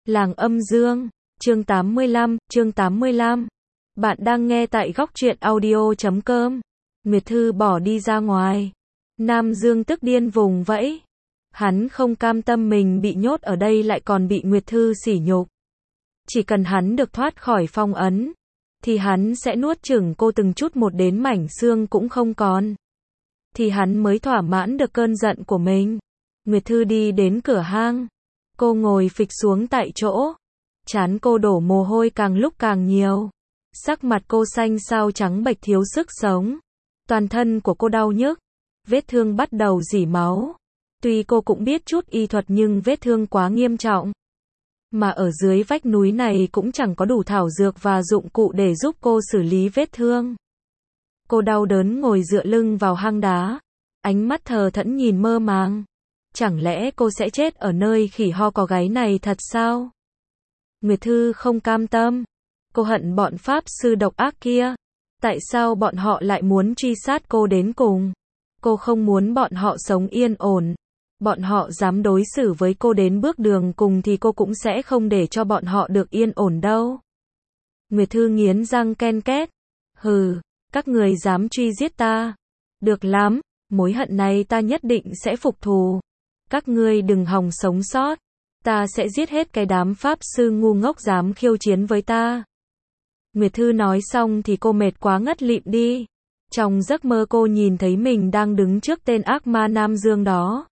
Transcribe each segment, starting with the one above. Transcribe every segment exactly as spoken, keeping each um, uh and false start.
Làng Âm Dương, chương tám mươi lăm, chương tám mươi lăm. Bạn đang nghe tại góc truyện audio chấm com. Nguyệt Thư bỏ đi ra ngoài. Nam Dương tức điên vùng vẫy. Hắn không cam tâm mình bị nhốt ở đây lại còn bị Nguyệt Thư sỉ nhục. Chỉ cần hắn được thoát khỏi phong ấn, thì hắn sẽ nuốt chửng cô từng chút một đến mảnh xương cũng không còn. Thì hắn mới thỏa mãn được cơn giận của mình. Nguyệt Thư đi đến cửa hang. Cô ngồi phịch xuống tại chỗ. Trán cô đổ mồ hôi càng lúc càng nhiều. Sắc mặt cô xanh xao trắng bệch thiếu sức sống. Toàn thân của cô đau nhức. Vết thương bắt đầu rỉ máu. Tuy cô cũng biết chút y thuật nhưng vết thương quá nghiêm trọng. Mà ở dưới vách núi này cũng chẳng có đủ thảo dược và dụng cụ để giúp cô xử lý vết thương. Cô đau đớn ngồi dựa lưng vào hang đá. Ánh mắt thờ thẫn nhìn mơ màng. Chẳng lẽ cô sẽ chết ở nơi khỉ ho có gáy này thật sao? Nguyệt Thư không cam tâm. Cô hận bọn pháp sư độc ác kia. Tại sao bọn họ lại muốn truy sát cô đến cùng? Cô không muốn bọn họ sống yên ổn. Bọn họ dám đối xử với cô đến bước đường cùng thì cô cũng sẽ không để cho bọn họ được yên ổn đâu. Nguyệt Thư nghiến răng ken két. Hừ, các người dám truy giết ta. Được lắm, mối hận này ta nhất định sẽ phục thù. Các ngươi đừng hòng sống sót. Ta sẽ giết hết cái đám pháp sư ngu ngốc dám khiêu chiến với ta. Nguyệt Thư nói xong thì cô mệt quá ngất lịm đi. Trong giấc mơ cô nhìn thấy mình đang đứng trước tên ác ma Nam Dương đó.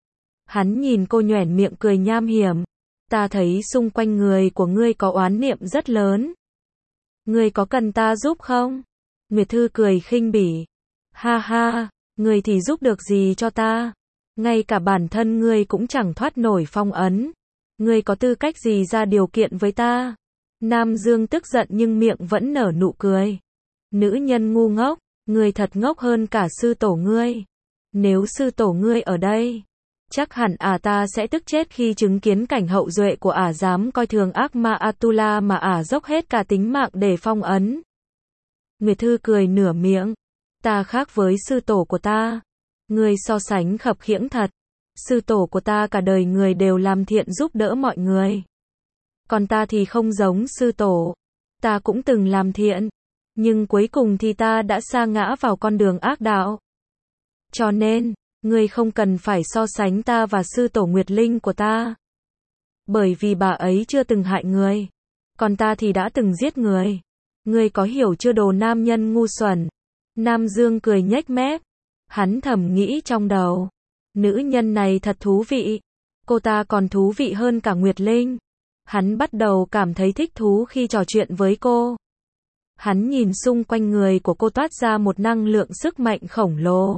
Hắn nhìn cô nhoẻn miệng cười nham hiểm. Ta thấy xung quanh người của ngươi có oán niệm rất lớn. Ngươi có cần ta giúp không? Nguyệt Thư cười khinh bỉ. Ha ha, ngươi thì giúp được gì cho ta? Ngay cả bản thân ngươi cũng chẳng thoát nổi phong ấn. Ngươi có tư cách gì ra điều kiện với ta? Nam Dương tức giận nhưng miệng vẫn nở nụ cười. Nữ nhân ngu ngốc, ngươi thật ngốc hơn cả sư tổ ngươi. Nếu sư tổ ngươi ở đây, chắc hẳn ả ta sẽ tức chết khi chứng kiến cảnh hậu duệ của ả dám coi thường ác ma Atula mà ả dốc hết cả tính mạng để phong ấn. Nguyệt Thư cười nửa miệng. Ta khác với sư tổ của ta. Ngươi so sánh khập khiễng thật. Sư tổ của ta cả đời người đều làm thiện giúp đỡ mọi người. Còn ta thì không giống sư tổ. Ta cũng từng làm thiện. Nhưng cuối cùng thì ta đã sa ngã vào con đường ác đạo. Cho nên, ngươi không cần phải so sánh ta và sư tổ Nguyệt Linh của ta. Bởi vì bà ấy chưa từng hại người. Còn ta thì đã từng giết người. Ngươi có hiểu chưa đồ nam nhân ngu xuẩn? Nam Dương cười nhếch mép. Hắn thầm nghĩ trong đầu. Nữ nhân này thật thú vị. Cô ta còn thú vị hơn cả Nguyệt Linh. Hắn bắt đầu cảm thấy thích thú khi trò chuyện với cô. Hắn nhìn xung quanh người của cô toát ra một năng lượng sức mạnh khổng lồ.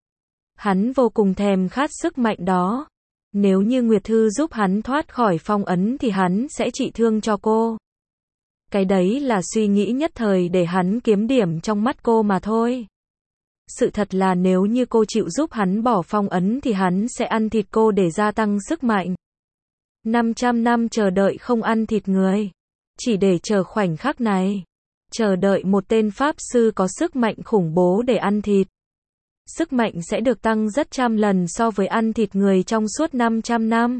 Hắn vô cùng thèm khát sức mạnh đó. Nếu như Nguyệt Thư giúp hắn thoát khỏi phong ấn thì hắn sẽ trị thương cho cô. Cái đấy là suy nghĩ nhất thời để hắn kiếm điểm trong mắt cô mà thôi. Sự thật là nếu như cô chịu giúp hắn bỏ phong ấn thì hắn sẽ ăn thịt cô để gia tăng sức mạnh. năm trăm năm chờ đợi không ăn thịt người. Chỉ để chờ khoảnh khắc này. Chờ đợi một tên pháp sư có sức mạnh khủng bố để ăn thịt. Sức mạnh sẽ được tăng rất trăm lần so với ăn thịt người trong suốt năm trăm năm.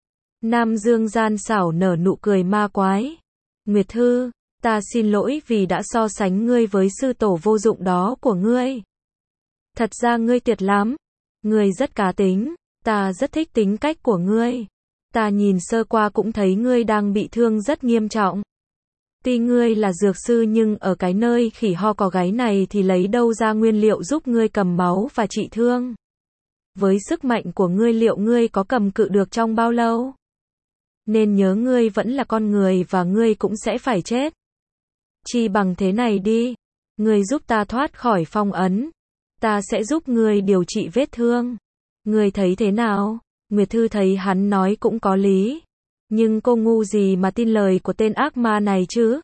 Nam Dương gian xảo nở nụ cười ma quái. Nguyệt Thư, ta xin lỗi vì đã so sánh ngươi với sư tổ vô dụng đó của ngươi. Thật ra ngươi tuyệt lắm. Ngươi rất cá tính. Ta rất thích tính cách của ngươi. Ta nhìn sơ qua cũng thấy ngươi đang bị thương rất nghiêm trọng. Tuy ngươi là dược sư nhưng ở cái nơi khỉ ho có gáy này thì lấy đâu ra nguyên liệu giúp ngươi cầm máu và trị thương. Với sức mạnh của ngươi liệu ngươi có cầm cự được trong bao lâu? Nên nhớ ngươi vẫn là con người và ngươi cũng sẽ phải chết. Chi bằng thế này đi. Ngươi giúp ta thoát khỏi phong ấn. Ta sẽ giúp ngươi điều trị vết thương. Ngươi thấy thế nào? Nguyệt Thư thấy hắn nói cũng có lý. Nhưng cô ngu gì mà tin lời của tên ác ma này chứ?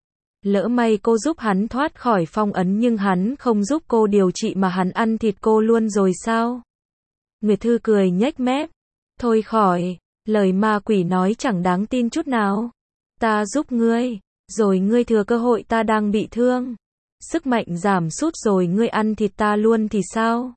Lỡ may cô giúp hắn thoát khỏi phong ấn nhưng hắn không giúp cô điều trị mà hắn ăn thịt cô luôn rồi sao? Nguyệt Thư cười nhếch mép. Thôi khỏi, lời ma quỷ nói chẳng đáng tin chút nào. Ta giúp ngươi, rồi ngươi thừa cơ hội ta đang bị thương. Sức mạnh giảm sút rồi ngươi ăn thịt ta luôn thì sao?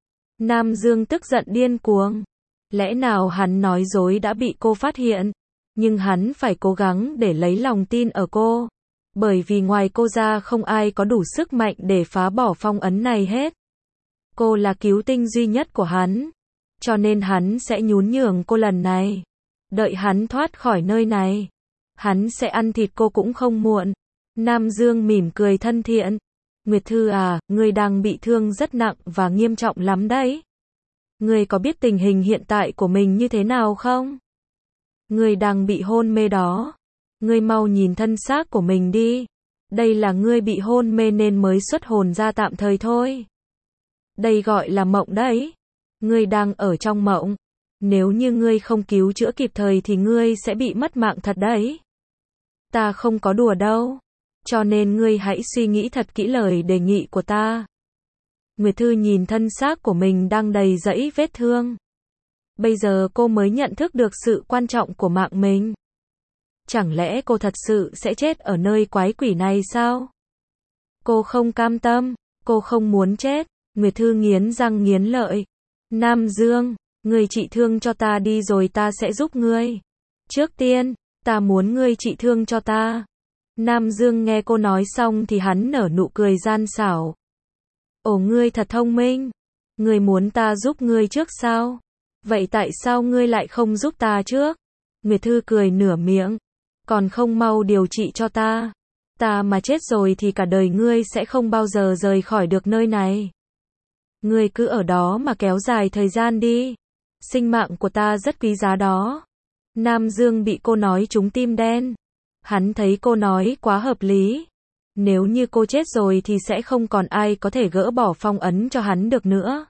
Nam Dương tức giận điên cuồng. Lẽ nào hắn nói dối đã bị cô phát hiện? Nhưng hắn phải cố gắng để lấy lòng tin ở cô. Bởi vì ngoài cô ra không ai có đủ sức mạnh để phá bỏ phong ấn này hết. Cô là cứu tinh duy nhất của hắn. Cho nên hắn sẽ nhún nhường cô lần này. Đợi hắn thoát khỏi nơi này, hắn sẽ ăn thịt cô cũng không muộn. Nam Dương mỉm cười thân thiện. Nguyệt Thư à, ngươi đang bị thương rất nặng và nghiêm trọng lắm đấy. Ngươi có biết tình hình hiện tại của mình như thế nào không? Ngươi đang bị hôn mê đó. Ngươi mau nhìn thân xác của mình đi. Đây là ngươi bị hôn mê nên mới xuất hồn ra tạm thời thôi. Đây gọi là mộng đấy. Ngươi đang ở trong mộng. Nếu như ngươi không cứu chữa kịp thời thì ngươi sẽ bị mất mạng thật đấy. Ta không có đùa đâu. Cho nên ngươi hãy suy nghĩ thật kỹ lời đề nghị của ta. Nguyệt Thư nhìn thân xác của mình đang đầy rẫy vết thương. Bây giờ cô mới nhận thức được sự quan trọng của mạng mình. Chẳng lẽ cô thật sự sẽ chết ở nơi quái quỷ này sao? Cô không cam tâm, cô không muốn chết. Nguyệt Thư nghiến răng nghiến lợi. Nam Dương, ngươi trị thương cho ta đi rồi ta sẽ giúp ngươi. Trước tiên, ta muốn ngươi trị thương cho ta. Nam Dương nghe cô nói xong thì hắn nở nụ cười gian xảo. Ồ, ngươi thật thông minh. Ngươi muốn ta giúp ngươi trước sao? Vậy tại sao ngươi lại không giúp ta trước? Nguyệt Thư cười nửa miệng. Còn không mau điều trị cho ta. Ta mà chết rồi thì cả đời ngươi sẽ không bao giờ rời khỏi được nơi này. Ngươi cứ ở đó mà kéo dài thời gian đi. Sinh mạng của ta rất quý giá đó. Nam Dương bị cô nói trúng tim đen. Hắn thấy cô nói quá hợp lý. Nếu như cô chết rồi thì sẽ không còn ai có thể gỡ bỏ phong ấn cho hắn được nữa.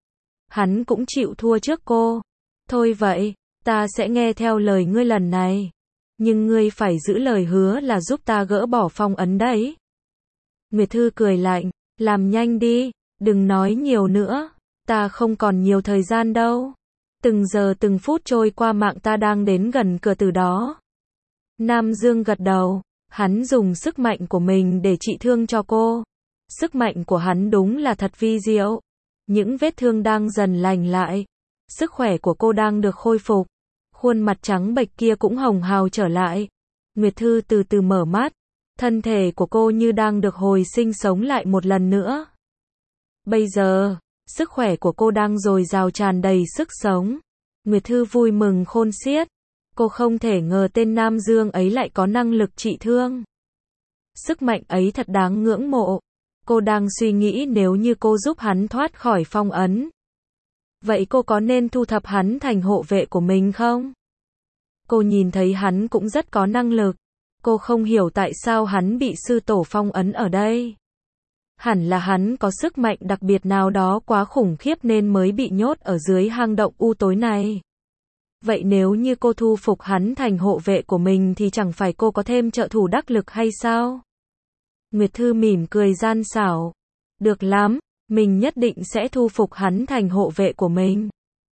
Hắn cũng chịu thua trước cô. Thôi vậy, ta sẽ nghe theo lời ngươi lần này. Nhưng ngươi phải giữ lời hứa là giúp ta gỡ bỏ phong ấn đấy. Nguyệt Thư cười lạnh, làm nhanh đi, đừng nói nhiều nữa. Ta không còn nhiều thời gian đâu. Từng giờ từng phút trôi qua mạng ta đang đến gần cửa tử đó. Nam Dương gật đầu, hắn dùng sức mạnh của mình để trị thương cho cô. Sức mạnh của hắn đúng là thật vi diệu. Những vết thương đang dần lành lại. Sức khỏe của cô đang được khôi phục. Khuôn mặt trắng bệch kia cũng hồng hào trở lại. Nguyệt Thư từ từ mở mắt. Thân thể của cô như đang được hồi sinh sống lại một lần nữa. Bây giờ, sức khỏe của cô đang dồi dào tràn đầy sức sống. Nguyệt Thư vui mừng khôn xiết. Cô không thể ngờ tên Nam Dương ấy lại có năng lực trị thương. Sức mạnh ấy thật đáng ngưỡng mộ. Cô đang suy nghĩ nếu như cô giúp hắn thoát khỏi phong ấn. Vậy cô có nên thu thập hắn thành hộ vệ của mình không? Cô nhìn thấy hắn cũng rất có năng lực. Cô không hiểu tại sao hắn bị sư tổ phong ấn ở đây. Hẳn là hắn có sức mạnh đặc biệt nào đó quá khủng khiếp nên mới bị nhốt ở dưới hang động u tối này. Vậy nếu như cô thu phục hắn thành hộ vệ của mình thì chẳng phải cô có thêm trợ thủ đắc lực hay sao? Nguyệt Thư mỉm cười gian xảo. Được lắm, mình nhất định sẽ thu phục hắn thành hộ vệ của mình.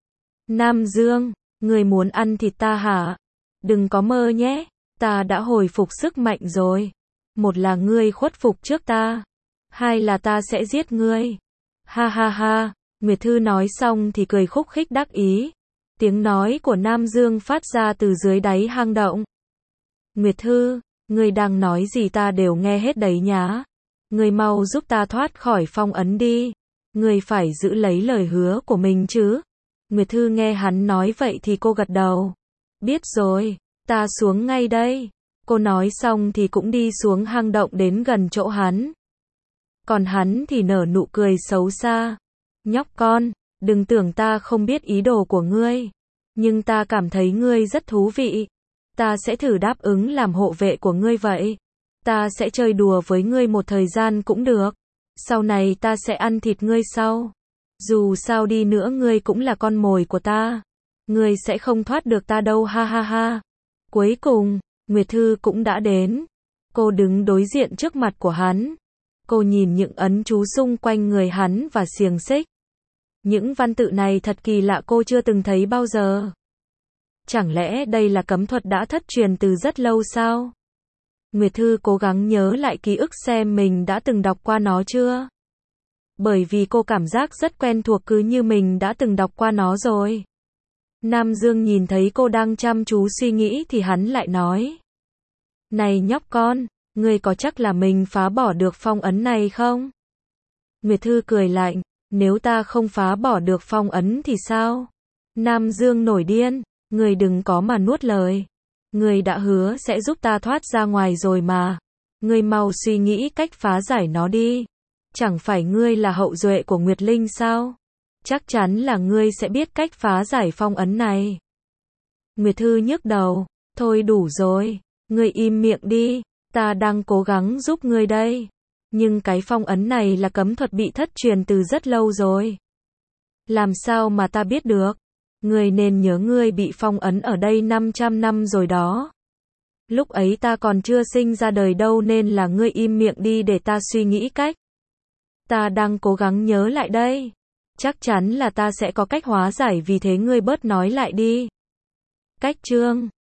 Nam Dương, người muốn ăn thịt ta hả? Đừng có mơ nhé, ta đã hồi phục sức mạnh rồi. Một là ngươi khuất phục trước ta, hai là ta sẽ giết ngươi. Ha ha ha, Nguyệt Thư nói xong thì cười khúc khích đắc ý. Tiếng nói của Nam Dương phát ra từ dưới đáy hang động. Nguyệt Thư, ngươi đang nói gì ta đều nghe hết đấy nhá. Ngươi mau giúp ta thoát khỏi phong ấn đi. Ngươi phải giữ lấy lời hứa của mình chứ. Nguyệt Thư nghe hắn nói vậy thì cô gật đầu. Biết rồi, ta xuống ngay đây. Cô nói xong thì cũng đi xuống hang động đến gần chỗ hắn. Còn hắn thì nở nụ cười xấu xa. Nhóc con, đừng tưởng ta không biết ý đồ của ngươi. Nhưng ta cảm thấy ngươi rất thú vị. Ta sẽ thử đáp ứng làm hộ vệ của ngươi vậy. Ta sẽ chơi đùa với ngươi một thời gian cũng được. Sau này ta sẽ ăn thịt ngươi sau. Dù sao đi nữa ngươi cũng là con mồi của ta. Ngươi sẽ không thoát được ta đâu ha ha ha. Cuối cùng, Nguyệt Thư cũng đã đến. Cô đứng đối diện trước mặt của hắn. Cô nhìn những ấn chú xung quanh người hắn và xiềng xích. Những văn tự này thật kỳ lạ cô chưa từng thấy bao giờ. Chẳng lẽ đây là cấm thuật đã thất truyền từ rất lâu sao? Nguyệt Thư cố gắng nhớ lại ký ức xem mình đã từng đọc qua nó chưa. Bởi vì cô cảm giác rất quen thuộc cứ như mình đã từng đọc qua nó rồi. Nam Dương nhìn thấy cô đang chăm chú suy nghĩ thì hắn lại nói. Này nhóc con, ngươi có chắc là mình phá bỏ được phong ấn này không? Nguyệt Thư cười lạnh, nếu ta không phá bỏ được phong ấn thì sao? Nam Dương nổi điên, ngươi đừng có mà nuốt lời. Ngươi đã hứa sẽ giúp ta thoát ra ngoài rồi mà. Ngươi mau suy nghĩ cách phá giải nó đi. Chẳng phải ngươi là hậu duệ của Nguyệt Linh sao? Chắc chắn là ngươi sẽ biết cách phá giải phong ấn này. Nguyệt Thư nhức đầu, thôi đủ rồi, ngươi im miệng đi, ta đang cố gắng giúp ngươi đây. Nhưng cái phong ấn này là cấm thuật bị thất truyền từ rất lâu rồi. Làm sao mà ta biết được? Ngươi nên nhớ ngươi bị phong ấn ở đây năm trăm năm rồi đó. Lúc ấy ta còn chưa sinh ra đời đâu nên là ngươi im miệng đi để ta suy nghĩ cách. Ta đang cố gắng nhớ lại đây. Chắc chắn là ta sẽ có cách hóa giải vì thế ngươi bớt nói lại đi. Cách chương